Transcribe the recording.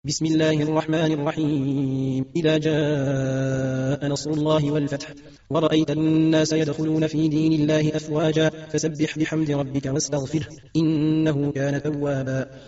بسم الله الرحمن الرحيم. إذا جاء نصر الله والفتح ورأيت الناس يدخلون في دين الله أفواجا فسبح بحمد ربك واستغفره إنه كان توابا.